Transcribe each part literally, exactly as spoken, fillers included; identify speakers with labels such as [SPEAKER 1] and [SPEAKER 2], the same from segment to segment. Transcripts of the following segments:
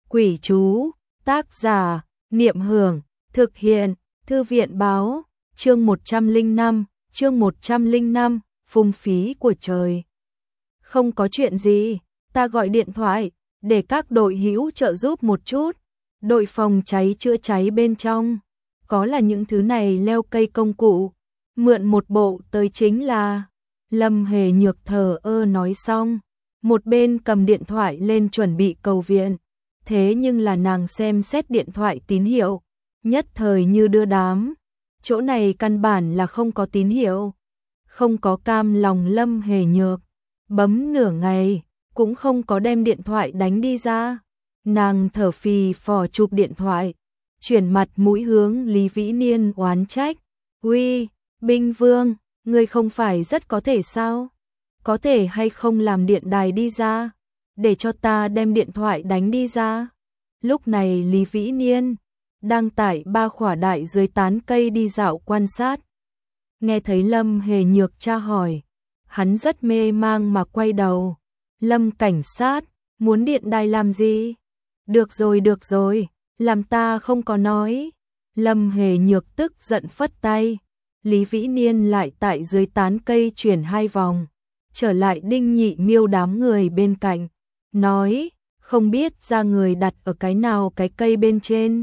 [SPEAKER 1] Quỷ chú, tác giả, Niệm Hưởng, thực hiện, Thư viện báo, chương một trăm lẻ năm, chương một trăm lẻ năm, phung phí của trời. Không có chuyện gì, ta gọi điện thoại, để các đội hữu trợ giúp một chút. Đội phòng cháy chữa cháy bên trong, có là những thứ này leo cây công cụ, mượn một bộ tới chính là. Lâm Hề Nhược thờ ơ nói xong, một bên cầm điện thoại lên chuẩn bị cầu viện. Thế nhưng là nàng xem xét điện thoại tín hiệu, nhất thời như đưa đám. Chỗ này căn bản là không có tín hiệu. Không có cam lòng Lâm Hề Nhược, bấm nửa ngày, cũng không có đem điện thoại đánh đi ra. Nàng thở phì phò chụp điện thoại, chuyển mặt mũi hướng Lý Vĩ Niên oán trách. Uy, Binh Vương, ngươi không phải rất có thể sao? Có thể hay không làm điện đài đi ra, để cho ta đem điện thoại đánh đi ra. Lúc này Lý Vĩ Niên đang tại ba khỏa đại dưới tán cây đi dạo quan sát. Nghe thấy Lâm Hề Nhược tra hỏi, hắn rất mê mang mà quay đầu. Lâm cảnh sát, muốn điện đài làm gì? Được rồi được rồi, làm ta không có nói. Lâm Hề Nhược tức giận phất tay. Lý Vĩ Niên lại tại dưới tán cây chuyển hai vòng, trở lại Đinh Nhị Miêu đám người bên cạnh, nói, không biết ra người đặt ở cái nào cái cây bên trên.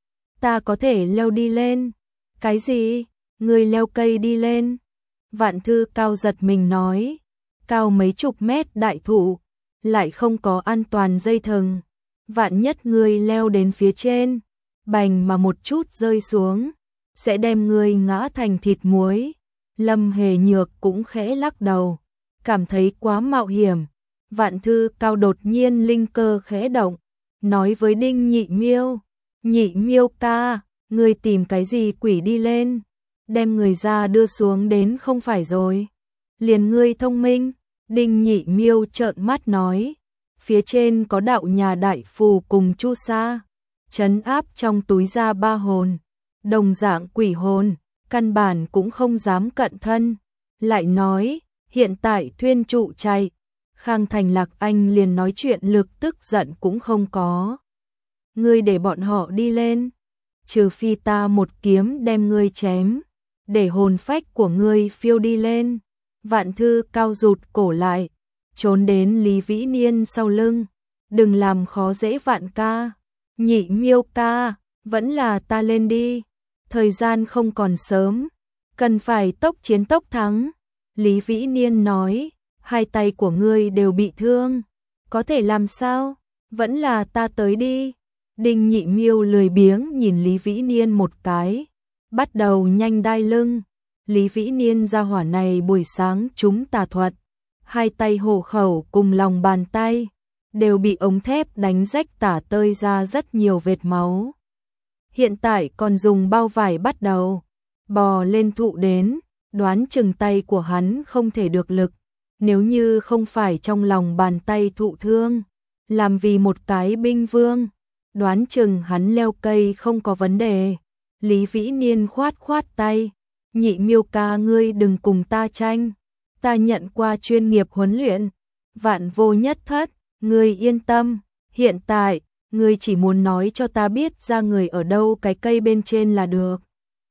[SPEAKER 1] Ta có thể leo đi lên. Cái gì? Người leo cây đi lên? Vạn Thư Cao giật mình nói, cao mấy chục mét đại thụ, lại không có an toàn dây thừng. Vạn nhất người leo đến phía trên, bành mà một chút rơi xuống, sẽ đem người ngã thành thịt muối. Lâm Hề Nhược cũng khẽ lắc đầu, cảm thấy quá mạo hiểm. Vạn Thư Cao đột nhiên linh cơ khẽ động, nói với Đinh Nhị Miêu, Nhị Miêu ca, người tìm cái gì quỷ đi lên, đem người ra đưa xuống đến không phải rồi. Liền ngươi thông minh. Đinh Nhị Miêu trợn mắt nói, phía trên có đạo nhà đại phù cùng chu sa, trấn áp trong túi ra ba hồn, đồng dạng quỷ hồn, căn bản cũng không dám cận thân. Lại nói, hiện tại thuyên trụ chạy, Khang Thành Lạc Anh liền nói chuyện lực tức giận cũng không có. Ngươi để bọn họ đi lên, trừ phi ta một kiếm đem ngươi chém, để hồn phách của ngươi phiêu đi lên. Vạn Thư Cao rụt cổ lại, trốn đến Lý Vĩ Niên sau lưng. Đừng làm khó dễ Vạn ca. Nhị Miêu ca, vẫn là ta lên đi. Thời gian không còn sớm, cần phải tốc chiến tốc thắng. Lý Vĩ Niên nói, hai tay của ngươi đều bị thương, có thể làm sao? Vẫn là ta tới đi. Đinh Nhị Miêu lười biếng nhìn Lý Vĩ Niên một cái, bắt đầu nhanh đai lưng. Lý Vĩ Niên gia hỏa này buổi sáng chúng tà thuật, hai tay hổ khẩu cùng lòng bàn tay đều bị ống thép đánh rách tả tơi ra rất nhiều vệt máu. Hiện tại còn dùng bao vải bắt đầu bò lên thụ đến, đoán chừng tay của hắn không thể được lực, nếu như không phải trong lòng bàn tay thụ thương, làm vì một cái binh vương, đoán chừng hắn leo cây không có vấn đề. Lý Vĩ Niên khoát khoát tay, Nhị Miêu ca ngươi đừng cùng ta tranh, ta nhận qua chuyên nghiệp huấn luyện, vạn vô nhất thất, ngươi yên tâm, hiện tại, ngươi chỉ muốn nói cho ta biết ra người ở đâu cái cây bên trên là được.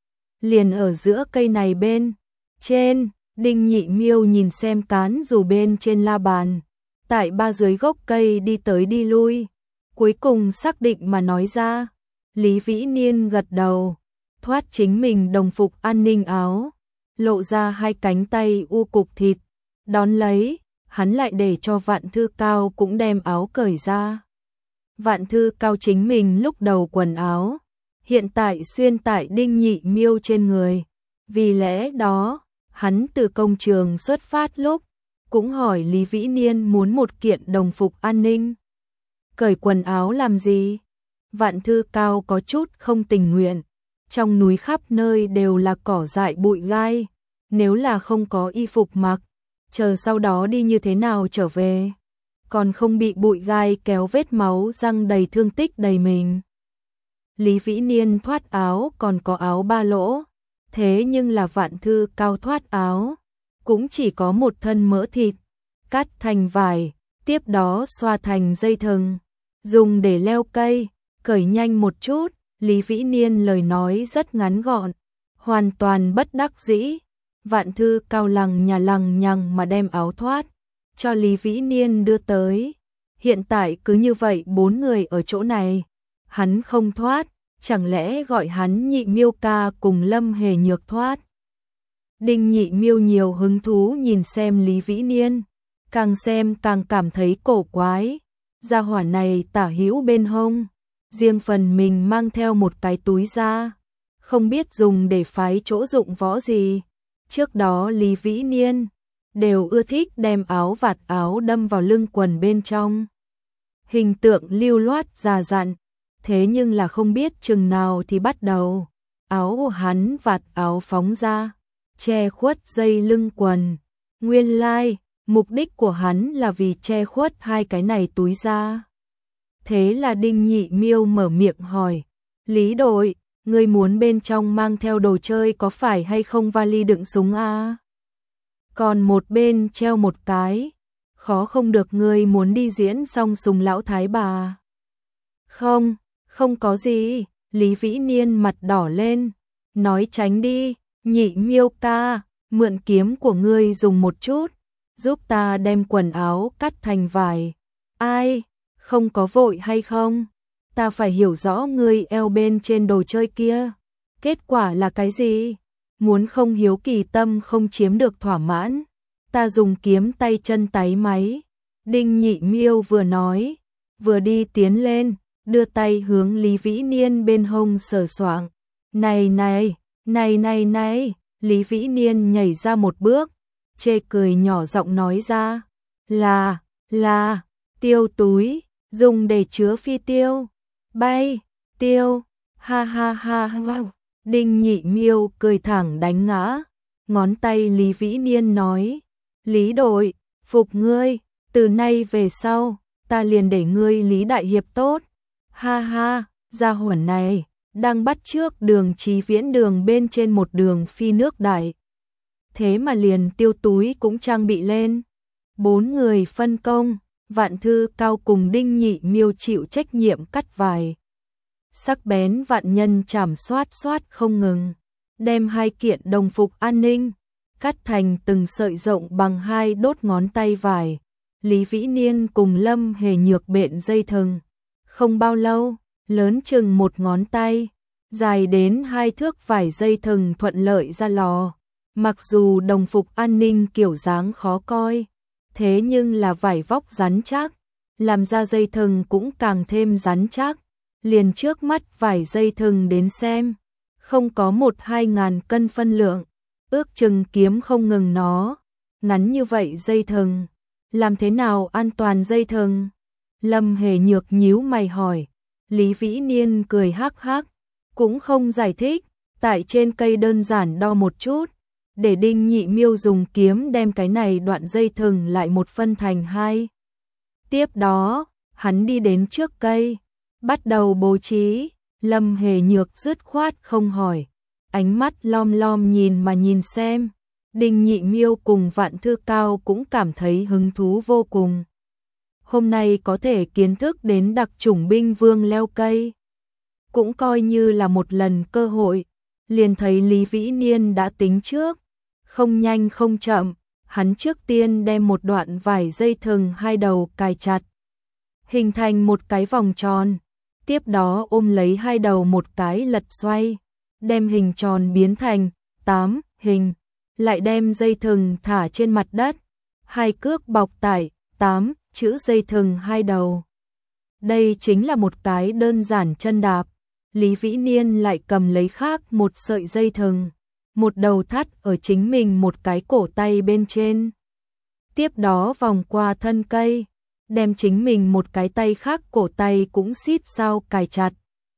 [SPEAKER 1] Liền ở giữa cây này bên trên. Đinh Nhị Miêu nhìn xem cán dù bên trên la bàn, tại ba dưới gốc cây đi tới đi lui, cuối cùng xác định mà nói ra. Lý Vĩ Niên gật đầu, thoát chính mình đồng phục an ninh áo, lộ ra hai cánh tay u cục thịt, đón lấy, hắn lại để cho Vạn Thư Cao cũng đem áo cởi ra. Vạn Thư Cao chính mình lúc đầu quần áo, hiện tại xuyên tại Đinh Nhị Miêu trên người, vì lẽ đó, hắn từ công trường xuất phát lúc, cũng hỏi Lý Vĩ Niên muốn một kiện đồng phục an ninh. Cởi quần áo làm gì? Vạn Thư Cao có chút không tình nguyện, trong núi khắp nơi đều là cỏ dại bụi gai, nếu là không có y phục mặc, chờ sau đó đi như thế nào trở về, còn không bị bụi gai kéo vết máu răng đầy thương tích đầy mình. Lý Vĩ Niên thoát áo còn có áo ba lỗ, thế nhưng là Vạn Thư Cao thoát áo, cũng chỉ có một thân mỡ thịt, cắt thành vải, tiếp đó xoa thành dây thừng, dùng để leo cây, cởi nhanh một chút. Lý Vĩ Niên lời nói rất ngắn gọn, hoàn toàn bất đắc dĩ. Vạn Thư Cao lằng nhà lằng nhằng mà đem áo thoát cho Lý Vĩ Niên đưa tới. Hiện tại cứ như vậy bốn người ở chỗ này, hắn không thoát, chẳng lẽ gọi hắn Nhị Miêu ca cùng Lâm Hề Nhược thoát. Đinh Nhị Miêu nhiều hứng thú nhìn xem Lý Vĩ Niên, càng xem càng cảm thấy cổ quái. Gia hỏa này tả hữu bên hông, riêng phần mình mang theo một cái túi da, không biết dùng để phái chỗ dụng võ gì. Trước đó Lý Vĩ Niên đều ưa thích đem áo vạt áo đâm vào lưng quần bên trong, hình tượng lưu loát già dặn. Thế nhưng là không biết chừng nào thì bắt đầu, áo của hắn vạt áo phóng ra, che khuất dây lưng quần. Nguyên lai, like, mục đích của hắn là vì che khuất hai cái này túi da. Thế là Đinh Nhị Miêu mở miệng hỏi, Lý đội, ngươi muốn bên trong mang theo đồ chơi có phải hay không vali đựng súng à? Còn một bên treo một cái, khó không được ngươi muốn đi diễn xong súng lão thái bà. Không, không có gì. Lý Vĩ Niên mặt đỏ lên, nói tránh đi. Nhị Miêu ca, mượn kiếm của ngươi dùng một chút, giúp ta đem quần áo cắt thành vải. Ai, không có vội hay không? Ta phải hiểu rõ ngươi eo bên trên đồ chơi kia, kết quả là cái gì? Muốn không hiếu kỳ tâm không chiếm được thỏa mãn, ta dùng kiếm tay chân táy máy. Đinh Nhị Miêu vừa nói, vừa đi tiến lên, đưa tay hướng Lý Vĩ Niên bên hông sờ soạng. Này này, này này này, Lý Vĩ Niên nhảy ra một bước, chê cười nhỏ giọng nói ra, là, là, tiêu túi, dùng để chứa phi tiêu, bay, tiêu, ha ha ha ha. Đinh Nhị Miêu cười thẳng đánh ngã, ngón tay Lý Vĩ Niên nói, Lý đội, phục ngươi, từ nay về sau, ta liền để ngươi Lý đại hiệp tốt. Ha ha, gia hỏa này, đang bắt chước Đường Chí Viễn đường bên trên một đường phi nước đại. Thế mà liền tiêu túi cũng trang bị lên. Bốn người phân công, Vạn Thư Cao cùng Đinh Nhị Miêu chịu trách nhiệm cắt vải. Sắc bén vạn nhân chảm xoát xoát không ngừng, đem hai kiện đồng phục an ninh, cắt thành từng sợi rộng bằng hai đốt ngón tay vải. Lý Vĩ Niên cùng Lâm Hề Nhược bện dây thừng. Không bao lâu, lớn chừng một ngón tay, dài đến hai thước vải dây thừng thuận lợi ra lò. Mặc dù đồng phục an ninh kiểu dáng khó coi, thế nhưng là vải vóc rắn chắc, làm ra dây thừng cũng càng thêm rắn chắc. Liền trước mắt vải dây thừng đến xem, không có một hai ngàn cân phân lượng, ước chừng kiếm không ngừng nó. Ngắn như vậy dây thừng, làm thế nào an toàn dây thừng? Lâm Hề Nhược nhíu mày hỏi. Lý Vĩ Niên cười hắc hắc, cũng không giải thích, tại trên cây đơn giản đo một chút, để Đinh Nhị Miêu dùng kiếm đem cái này đoạn dây thừng lại một phân thành hai. Tiếp đó, hắn đi đến trước cây, bắt đầu bố trí. Lâm Hề Nhược dứt khoát không hỏi, ánh mắt lom lom nhìn mà nhìn xem. Đinh Nhị Miêu cùng Vạn Thư Cao cũng cảm thấy hứng thú vô cùng. Hôm nay có thể kiến thức đến đặc chủng binh vương leo cây, cũng coi như là một lần cơ hội. Liền thấy Lý Vĩ Niên đã tính trước, không nhanh không chậm, hắn trước tiên đem một đoạn vải dây thừng hai đầu cài chặt, hình thành một cái vòng tròn, tiếp đó ôm lấy hai đầu một cái lật xoay, đem hình tròn biến thành tám hình, lại đem dây thừng thả trên mặt đất, hai cước bọc tải tám chữ dây thừng hai đầu. Đây chính là một cái đơn giản chân đạp. Lý Vĩ Niên lại cầm lấy khác một sợi dây thừng, một đầu thắt ở chính mình một cái cổ tay bên trên. Tiếp đó vòng qua thân cây, đem chính mình một cái tay khác cổ tay cũng xít sao cài chặt.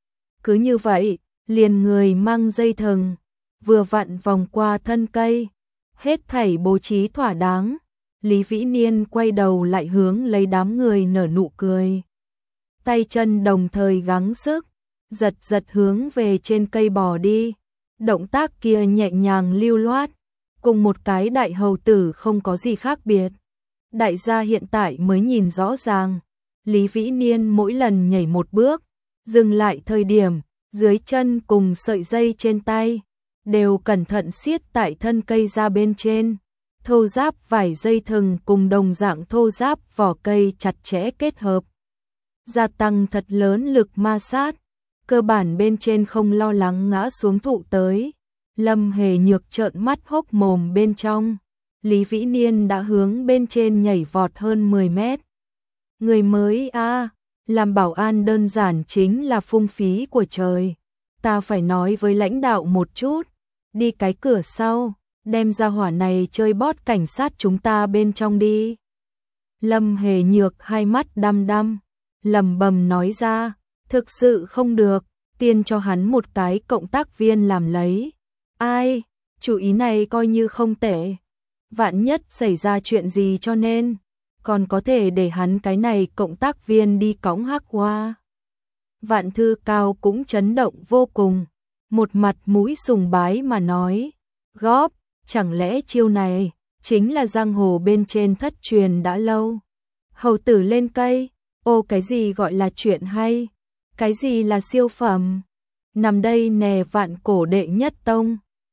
[SPEAKER 1] Cứ như vậy, liền người mang dây thừng, vừa vặn vòng qua thân cây, hết thảy bố trí thỏa đáng. Lý Vĩ Niên quay đầu lại hướng lấy đám người nở nụ cười. Tay chân đồng thời gắng sức, giật giật hướng về trên cây bò đi. Động tác kia nhẹ nhàng lưu loát, cùng một cái đại hầu tử không có gì khác biệt. Đại gia hiện tại mới nhìn rõ ràng, Lý Vĩ Niên mỗi lần nhảy một bước, dừng lại thời điểm, dưới chân cùng sợi dây trên tay, đều cẩn thận siết tại thân cây ra bên trên. Thô giáp vải dây thừng cùng đồng dạng thô giáp vỏ cây chặt chẽ kết hợp, gia tăng thật lớn lực ma sát, cơ bản bên trên không lo lắng ngã xuống thụ tới. Lâm Hề Nhược trợn mắt hốc mồm bên trong, Lý Vĩ Niên đã hướng bên trên nhảy vọt hơn mười mét. Người mới a, à, làm bảo an đơn giản chính là phung phí của trời. Ta phải nói với lãnh đạo một chút, đi cái cửa sau, đem ra hỏa này chơi bót cảnh sát chúng ta bên trong đi. Lâm Hề Nhược hai mắt đăm đăm, lẩm bẩm nói ra, thực sự không được, tiên cho hắn một cái cộng tác viên làm lấy. Ai, chủ ý này coi như không tệ. Vạn nhất xảy ra chuyện gì cho nên, còn có thể để hắn cái này cộng tác viên đi cõng hắc hoa. Vạn Thư Cao cũng chấn động vô cùng, một mặt mũi sùng bái mà nói, góp, chẳng lẽ chiêu này chính là giang hồ bên trên thất truyền đã lâu. Hầu tử lên cây, ô cái gì gọi là chuyện hay, cái gì là siêu phẩm, nằm đây nè vạn cổ đệ nhất tông.